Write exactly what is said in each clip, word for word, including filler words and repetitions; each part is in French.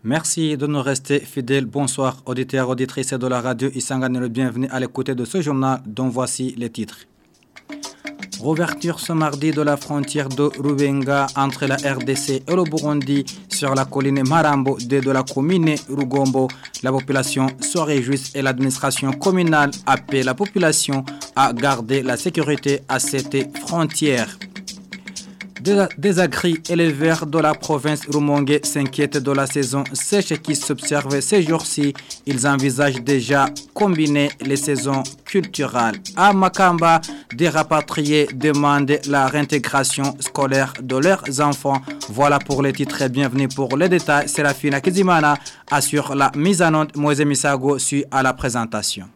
Merci de nous rester fidèles. Bonsoir, auditeurs, auditrices de la radio Isanganiro. Bienvenue à l'écoute de ce journal dont voici les titres. Rouverture ce mardi de la frontière de Rubenga entre la R D C et le Burundi sur la colline Marambo de, de la commune Rugombo. La population se réjouit et l'administration communale appelle la population à garder la sécurité à cette frontière. Des, des agri-éleveurs de la province Rumongue s'inquiètent de la saison sèche qui s'observe ces jours-ci. Ils envisagent déjà combiner les saisons culturelles. À Makamba, des rapatriés demandent la réintégration scolaire de leurs enfants. Voilà pour les titres. Bienvenue pour les détails. Serafina Kizimana assure la mise en onde. Moïse Misago suit à la présentation.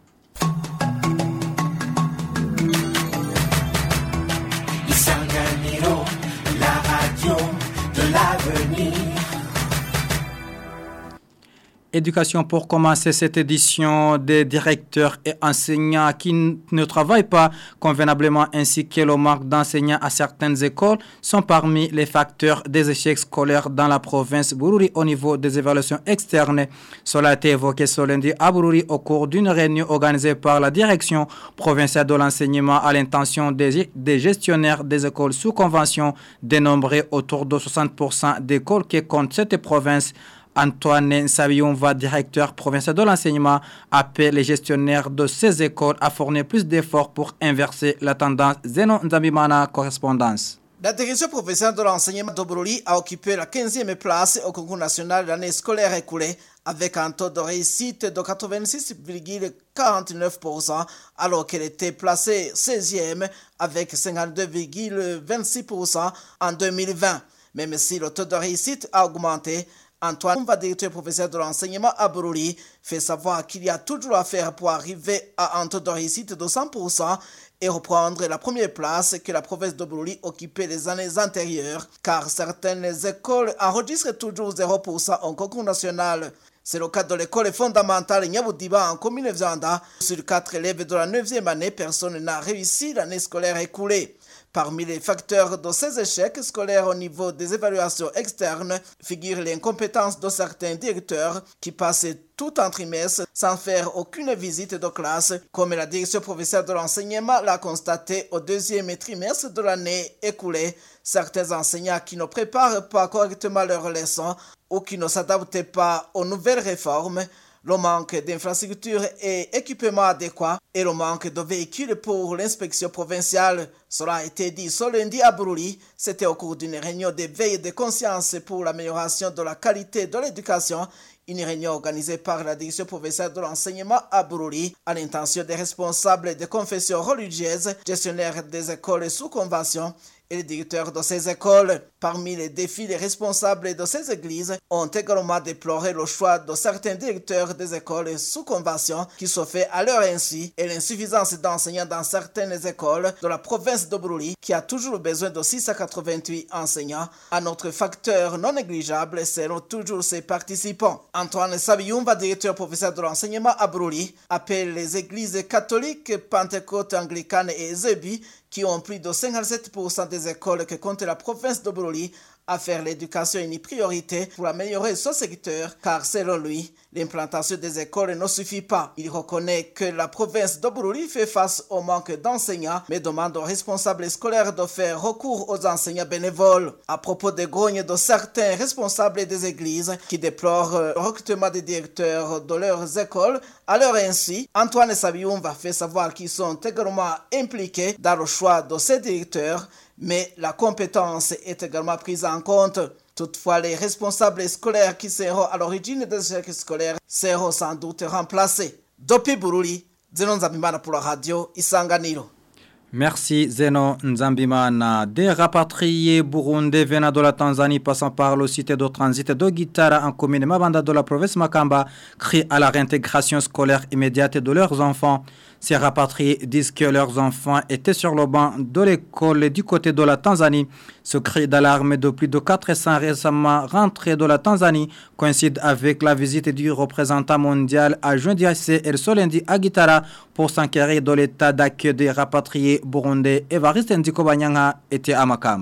Éducation pour commencer cette édition des directeurs et enseignants qui ne travaillent pas convenablement ainsi que le manque d'enseignants à certaines écoles sont parmi les facteurs des échecs scolaires dans la province Bururi au niveau des évaluations externes. Cela a été évoqué ce lundi à Bururi au cours d'une réunion organisée par la direction provinciale de l'enseignement à l'intention des, des gestionnaires des écoles sous convention dénombrées autour de soixante pour cent d'écoles qui comptent cette province. Antoine Sabioumva, directeur provincial de l'enseignement, appelle les gestionnaires de ces écoles à fournir plus d'efforts pour inverser la tendance. Zeno Nzambimana, correspondance. La direction provinciale de l'enseignement de Bururi a occupé la quinzième place au concours national de l'année scolaire écoulée avec un taux de réussite de quatre-vingt-six virgule quarante-neuf pour cent alors qu'elle était placée seizième avec cinquante-deux virgule vingt-six pour cent en deux mille vingt. Même si le taux de réussite a augmenté, Antoine, directeur professeur de l'enseignement à Bururi, fait savoir qu'il y a toujours à faire pour arriver à un taux de réussite de cent pour cent et reprendre la première place que la province de Bururi occupait les années antérieures, car certaines écoles enregistrent toujours zéro pour cent en concours national. C'est le cas de l'école fondamentale Nyaboudiba en commune Vianda. Sur quatre élèves de la neuvième année, personne n'a réussi l'année scolaire écoulée. Parmi les facteurs de ces échecs scolaires au niveau des évaluations externes figurent l'incompétence de certains directeurs qui passent tout un trimestre sans faire aucune visite de classe, comme la direction provinciale de l'enseignement l'a constaté au deuxième trimestre de l'année écoulée. Certains enseignants qui ne préparent pas correctement leurs leçons ou qui ne s'adaptent pas aux nouvelles réformes, le manque d'infrastructures et équipements adéquats et le manque de véhicules pour l'inspection provinciale. Cela a été dit ce lundi à Bururi. C'était au cours d'une réunion de veille de conscience pour l'amélioration de la qualité de l'éducation. Une réunion organisée par la direction provinciale de l'enseignement à Bururi à l'intention des responsables des confessions religieuses, gestionnaires des écoles sous convention et les directeurs de ces écoles. Parmi les défis, les responsables de ces églises ont également déploré le choix de certains directeurs des écoles sous convention qui se fait à leur insu et l'insuffisance d'enseignants dans certaines écoles de la province de Bururi qui a toujours besoin de six cent quatre-vingt-huit enseignants. Un autre facteur non négligeable selon toujours ses participants. Antoine Sabioumva, directeur provincial de l'enseignement à Bururi, appelle les églises catholiques, pentecôtes, anglicanes et zébi qui ont plus de cinquante-sept pour cent des écoles que compte la province de Bururi à faire l'éducation une priorité pour améliorer ce secteur, car selon lui, l'implantation des écoles ne suffit pas. Il reconnaît que la province de Bururi fait face au manque d'enseignants, mais demande aux responsables scolaires de faire recours aux enseignants bénévoles. À propos des grognes de certains responsables des églises qui déplorent le recrutement des directeurs de leurs écoles, à leur insu, Antoine Sabioumva fait savoir qu'ils sont également impliqués dans le choix de ces directeurs, mais la compétence est également prise en compte. Toutefois, les responsables scolaires qui seront à l'origine des échecs scolaires seront sans doute remplacés. Depuis Bururi, Zeno Nzambimana pour la radio Isanganiro. Merci Zeno Nzambimana. Des rapatriés burundais venant de la Tanzanie passant par le site de transit de Gitara en commune Mabanda de la province Makamba crient à la réintégration scolaire immédiate de leurs enfants. Ces rapatriés disent que leurs enfants étaient sur le banc de l'école du côté de la Tanzanie. Ce cri d'alarme de plus de quatre cents récemment rentrés de la Tanzanie coïncide avec la visite du représentant mondial à juin dernier et ce lundi à Gitara pour s'enquérir de l'état d'accueil des rapatriés burundais. Evariste Ndiko Banyanga était à Makamba.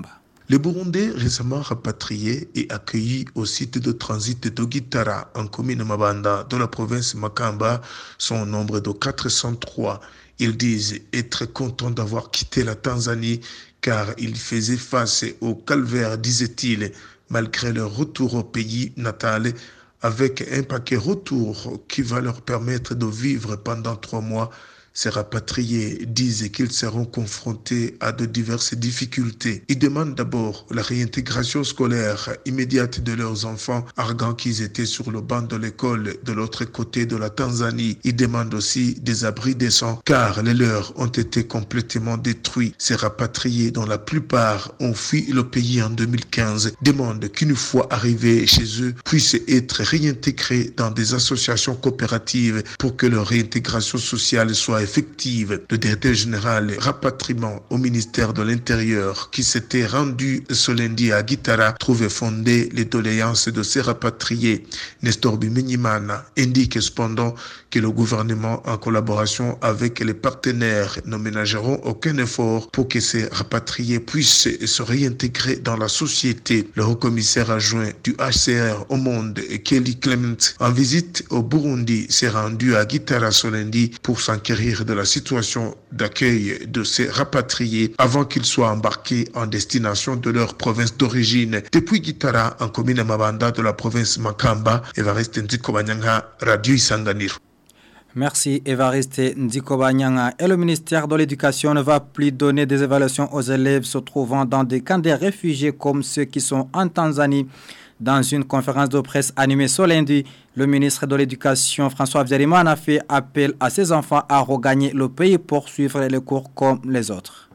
Les Burundais récemment rapatriés et accueillis au site de transit de Gitara en commune Mabanda de la province Makamba sont au nombre de quatre cent trois. Ils disent être contents d'avoir quitté la Tanzanie car ils faisaient face au calvaire, disaient-ils, malgré leur retour au pays natal avec un paquet retour qui va leur permettre de vivre pendant trois mois. Ces rapatriés disent qu'ils seront confrontés à de diverses difficultés. Ils demandent d'abord la réintégration scolaire immédiate de leurs enfants, arguant qu'ils étaient sur le banc de l'école de l'autre côté de la Tanzanie. Ils demandent aussi des abris décents, car les leurs ont été complètement détruits. Ces rapatriés, dont la plupart ont fui le pays en deux mille quinze, demandent qu'une fois arrivés chez eux, puissent être réintégrés dans des associations coopératives pour que leur réintégration sociale soit effective. Le directeur général rapatriement au ministère de l'Intérieur qui s'était rendu ce lundi à Gitara trouvait fondé les doléances de ces rapatriés. Nestor Bimenyimana indique cependant que le gouvernement, en collaboration avec les partenaires, ne ménageront aucun effort pour que ces rapatriés puissent se réintégrer dans la société. Le haut-commissaire adjoint du H C R au monde, Kelly Clement, en visite au Burundi, s'est rendu à Gitara ce lundi pour s'enquérir de la situation d'accueil de ces rapatriés avant qu'ils soient embarqués en destination de leur province d'origine. Depuis Gitara, en commune Mabanda de la province Makamba, Evariste Ndikobanyanga, Radio Isanganiro. Merci Evariste Ndikobanyanga. Et le ministère de l'Éducation ne va plus donner des évaluations aux élèves se trouvant dans des camps de réfugiés comme ceux qui sont en Tanzanie. Dans une conférence de presse animée ce lundi, le ministre de l'Éducation, François Habyarimana, a fait appel à ses enfants à regagner le pays pour suivre les cours comme les autres.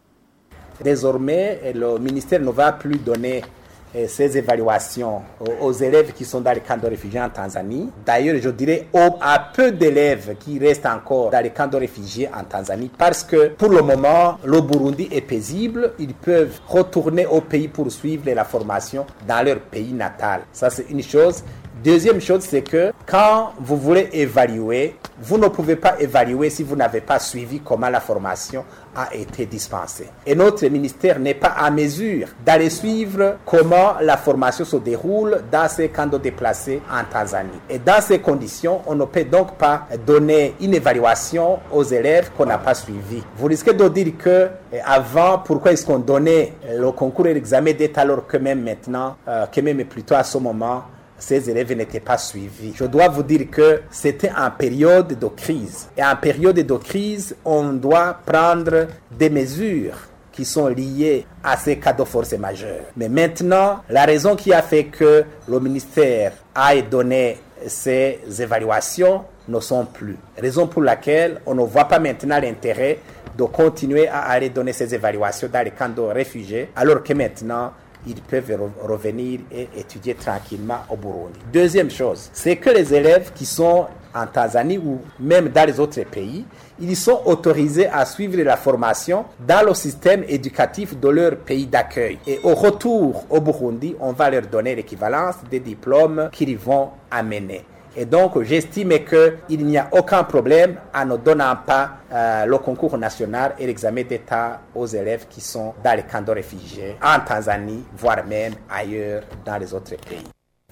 Désormais, le ministère ne va plus donner ces évaluations aux élèves qui sont dans les camps de réfugiés en Tanzanie. D'ailleurs, je dirais à peu d'élèves qui restent encore dans les camps de réfugiés en Tanzanie parce que pour le moment, le Burundi est paisible. Ils peuvent retourner au pays pour suivre la formation dans leur pays natal. Ça, c'est une chose. Deuxième chose, c'est que quand vous voulez évaluer, vous ne pouvez pas évaluer si vous n'avez pas suivi comment la formation a été dispensée. Et notre ministère n'est pas à mesure d'aller suivre comment la formation se déroule dans ces camps de déplacés en Tanzanie. Et dans ces conditions, on ne peut donc pas donner une évaluation aux élèves qu'on n'a pas suivis. Vous risquez de dire que avant, pourquoi est-ce qu'on donnait le concours et l'examen d'État alors que même maintenant, euh, que même plutôt à ce moment, ces élèves n'étaient pas suivis. Je dois vous dire que c'était en période de crise. Et en période de crise, on doit prendre des mesures qui sont liées à ces cas de force majeure. Mais maintenant, la raison qui a fait que le ministère a donné ces évaluations ne sont plus. Raison pour laquelle on ne voit pas maintenant l'intérêt de continuer à aller donner ces évaluations dans les camps de réfugiés, alors que maintenant, ils peuvent revenir et étudier tranquillement au Burundi. Deuxième chose, c'est que les élèves qui sont en Tanzanie ou même dans les autres pays, ils sont autorisés à suivre la formation dans le système éducatif de leur pays d'accueil. Et au retour au Burundi, on va leur donner l'équivalence des diplômes qu'ils vont amener. Et donc, j'estime qu'il n'y a aucun problème en ne donnant pas euh, le concours national et l'examen d'État aux élèves qui sont dans les camps de réfugiés en Tanzanie, voire même ailleurs dans les autres pays.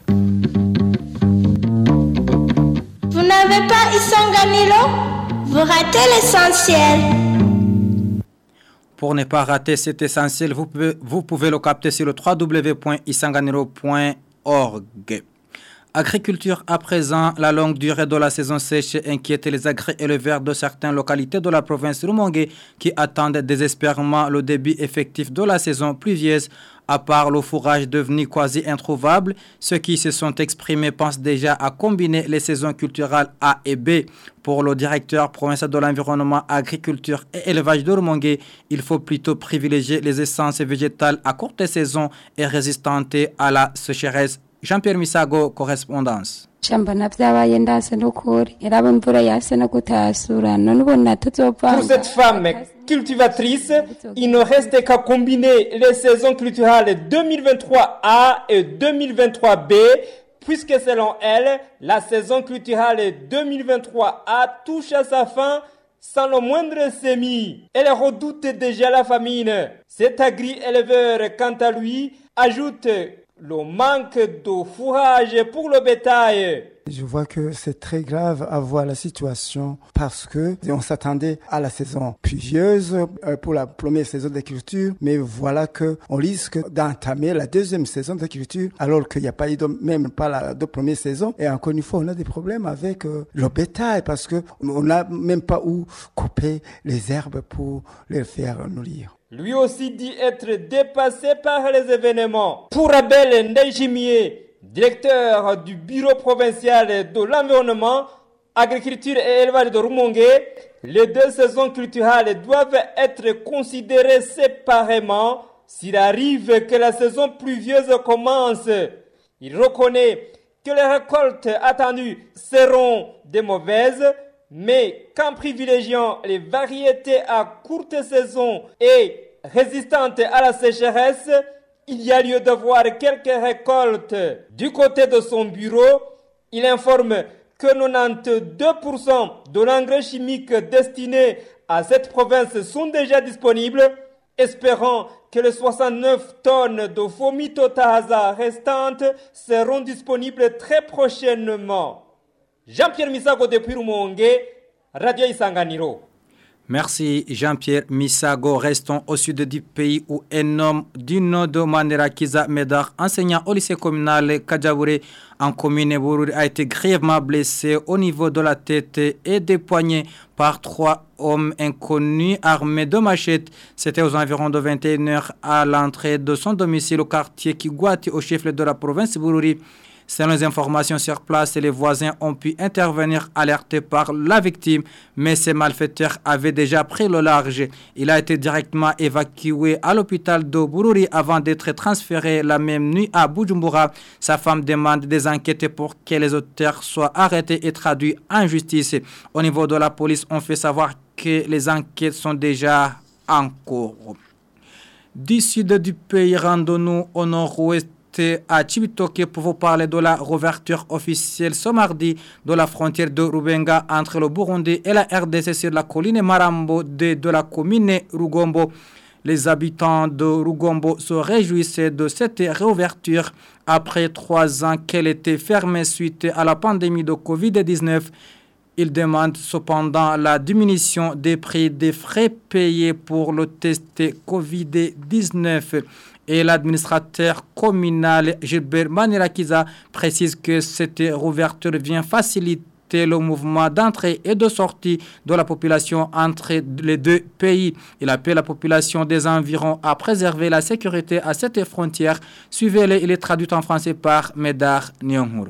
Vous n'avez pas Isanganiro? Vous ratez l'essentiel. Pour ne pas rater cet essentiel, vous pouvez, vous pouvez le capter sur le w w w point isanganiro point org. Agriculture à présent, la longue durée de la saison sèche inquiète les agri-éleveurs de certaines localités de la province de Rumongue qui attendent désespérément le début effectif de la saison pluvieuse. À part le fourrage devenu quasi introuvable, ceux qui se sont exprimés pensent déjà à combiner les saisons culturelles A et B. Pour le directeur provincial de l'environnement, agriculture et élevage de Rumongue, il faut plutôt privilégier les essences végétales à courte saison et résistantes à la sécheresse. Jean-Pierre Misago, correspondance. Pour cette femme cultivatrice, il ne reste qu'à combiner les saisons culturelles deux mille vingt-trois A et deux mille vingt-trois B, puisque selon elle, la saison culturelle deux mille vingt-trois A touche à sa fin sans le moindre semis. Elle redoute déjà la famine. Cet agri-éleveur, quant à lui, ajoute le manque de fourrage pour le bétail. Je vois que c'est très grave à voir la situation parce que on s'attendait à la saison pluvieuse pour la première saison d'agriculture, mais voilà que on risque d'entamer la deuxième saison d'agriculture alors qu'il n'y a pas eu de, même pas la de première saison. Et encore une fois, on a des problèmes avec euh, le bétail parce que on n'a même pas où couper les herbes pour les faire nourrir. Lui aussi dit être dépassé par les événements. Pour Abel Ndejimier, directeur du bureau provincial de l'environnement, agriculture et élevage de Rumongue, les deux saisons culturelles doivent être considérées séparément s'il arrive que la saison pluvieuse commence. Il reconnaît que les récoltes attendues seront des mauvaises, mais qu'en privilégiant les variétés à courte saison et résistantes à la sécheresse, il y a lieu de voir quelques récoltes. Du côté de son bureau, il informe que quatre-vingt-douze pour cent de l'engrais chimique destiné à cette province sont déjà disponibles, espérant que les soixante-neuf tonnes de Fomitotahaza restantes seront disponibles très prochainement. Jean-Pierre Misago depuis Rumongue, Radio Isanganiro. Merci Jean-Pierre Misago. Restons au sud du pays où un homme du nom de Manirakiza Medar, enseignant au lycée communal Kadjabouré en commune Bururi, a été grièvement blessé au niveau de la tête et des poignets par trois hommes inconnus armés de machettes. C'était aux environs de vingt et une heures à l'entrée de son domicile au quartier Kigwati au chef-lieu de la province Bururi. Selon les informations sur place, les voisins ont pu intervenir alertés par la victime, mais ces malfaiteurs avaient déjà pris le large. Il a été directement évacué à l'hôpital de Bururi avant d'être transféré la même nuit à Bujumbura. Sa femme demande des enquêtes pour que les auteurs soient arrêtés et traduits en justice. Au niveau de la police, on fait savoir que les enquêtes sont déjà en cours. Du sud du pays, rendons-nous au nord-ouest à Chibitoke pour vous parler de la réouverture officielle ce mardi de la frontière de Rubenga entre le Burundi et la R D C sur la colline Marambo de, de la commune Rugombo. Les habitants de Rugombo se réjouissaient de cette réouverture après trois ans qu'elle était fermée suite à la pandémie de covid dix-neuf. Ils demandent cependant la diminution des prix des frais payés pour le test covid dix-neuf. Et l'administrateur communal Gilbert Manirakiza précise que cette réouverture vient faciliter le mouvement d'entrée et de sortie de la population entre les deux pays. Il appelle la population des environs à préserver la sécurité à cette frontière. Suivez-les, il est traduit en français par Medar Nyonguru.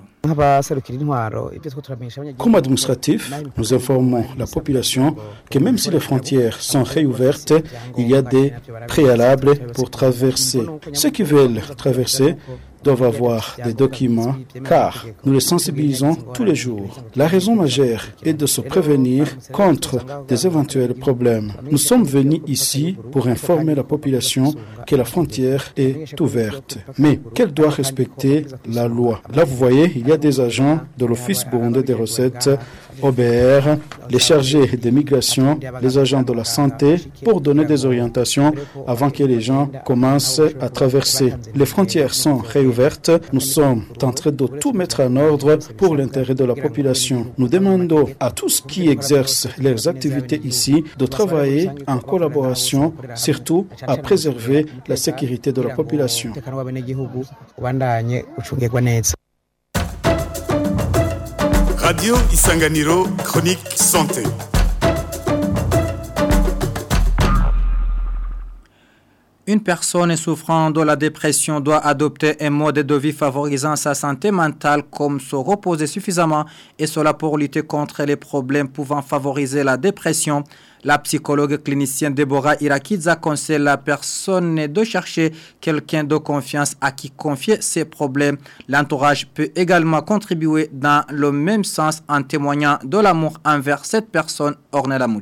Comme administratif, nous informons la population que même si les frontières sont réouvertes, il y a des préalables pour traverser. Ceux qui veulent traverser doivent avoir des documents car nous les sensibilisons tous les jours. La raison majeure est de se prévenir contre des éventuels problèmes. Nous sommes venus ici pour informer la population que la frontière est ouverte, mais qu'elle doit respecter la loi. Là, vous voyez, il y a des agents de l'Office burundais des recettes, O B R, les chargés des migrations, les agents de la santé, pour donner des orientations avant que les gens commencent à traverser. Les frontières sont réouvertes. Nous sommes en train de tout mettre en ordre pour l'intérêt de la population. Nous demandons à tous qui exercent leurs activités ici de travailler en collaboration, surtout à préserver la sécurité de la population. Radio Isanganiro, chronique santé. Une personne souffrant de la dépression doit adopter un mode de vie favorisant sa santé mentale comme se reposer suffisamment et cela pour lutter contre les problèmes pouvant favoriser la dépression. La psychologue clinicienne Deborah Irakidza conseille la personne de chercher quelqu'un de confiance à qui confier ses problèmes. L'entourage peut également contribuer dans le même sens en témoignant de l'amour envers cette personne. Ornella Mucho.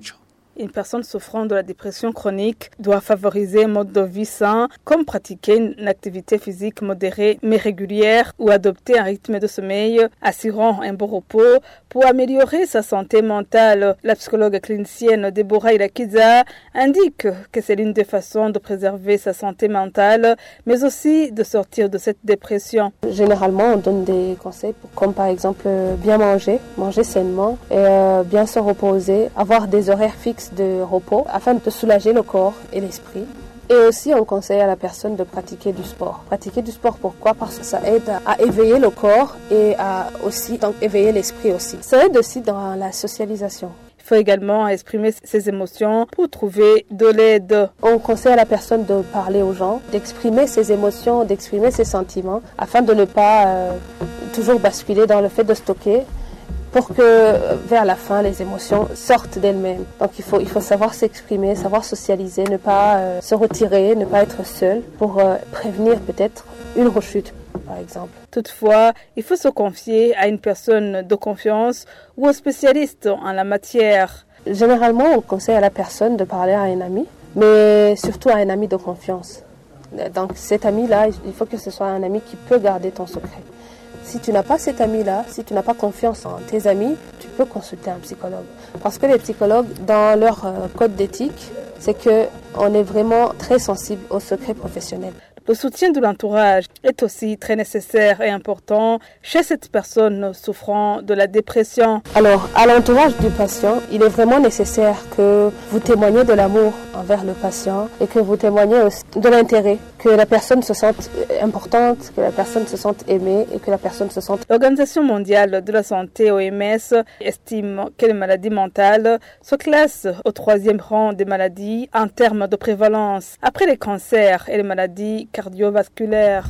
Une personne souffrant de la dépression chronique doit favoriser un mode de vie sain, comme pratiquer une activité physique modérée mais régulière ou adopter un rythme de sommeil assurant un bon repos pour améliorer sa santé mentale. La psychologue clinicienne Deborah Irakiza indique que c'est l'une des façons de préserver sa santé mentale, mais aussi de sortir de cette dépression. Généralement, on donne des conseils pour, comme par exemple bien manger, manger sainement et euh, bien se reposer, avoir des horaires fixes de repos afin de soulager le corps et l'esprit. Et aussi, on conseille à la personne de pratiquer du sport. Pratiquer du sport, pourquoi? Parce que ça aide à éveiller le corps et à aussi donc, éveiller l'esprit aussi. Ça aide aussi dans la socialisation. Il faut également exprimer ses émotions pour trouver de l'aide. On conseille à la personne de parler aux gens, d'exprimer ses émotions, d'exprimer ses sentiments, afin de ne pas euh, toujours basculer dans le fait de stocker, pour que vers la fin, les émotions sortent d'elles-mêmes. Donc il faut, il faut savoir s'exprimer, savoir socialiser, ne pas euh, se retirer, ne pas être seul pour euh, prévenir peut-être une rechute, par exemple. Toutefois, il faut se confier à une personne de confiance ou un spécialiste en la matière. Généralement, on conseille à la personne de parler à un ami, mais surtout à un ami de confiance. Donc cet ami-là, il faut que ce soit un ami qui peut garder ton secret. Si tu n'as pas cet ami-là, si tu n'as pas confiance en tes amis, tu peux consulter un psychologue. Parce que les psychologues, dans leur euh, code d'éthique, c'est qu'on est vraiment très sensible aux secrets professionnels. Le soutien de l'entourage est aussi très nécessaire et important chez cette personne souffrant de la dépression. Alors, à l'entourage du patient, il est vraiment nécessaire que vous témoignez de l'amour envers le patient et que vous témoignez aussi de l'intérêt, que la personne se sente importante, que la personne se sente aimée et que la personne se sente... L'Organisation mondiale de la santé, O M S, estime que les maladies mentales se classent au troisième rang des maladies en termes de prévalence, après les cancers et les maladies cardiovasculaires.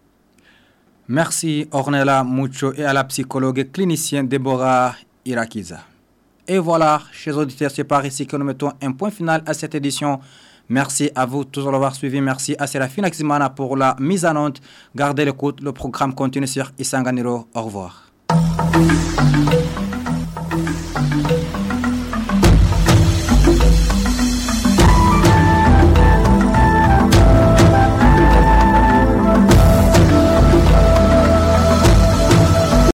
Merci Ornella Mucho et à la psychologue clinicienne Deborah Irakiza. Et voilà, chers auditeurs, c'est par ici que nous mettons un point final à cette édition. Merci à vous tous de l'avoir suivi. Merci à Sérafine Aximana pour la mise en onde. Gardez l'écoute, le programme continue sur Isanganiro. Au revoir.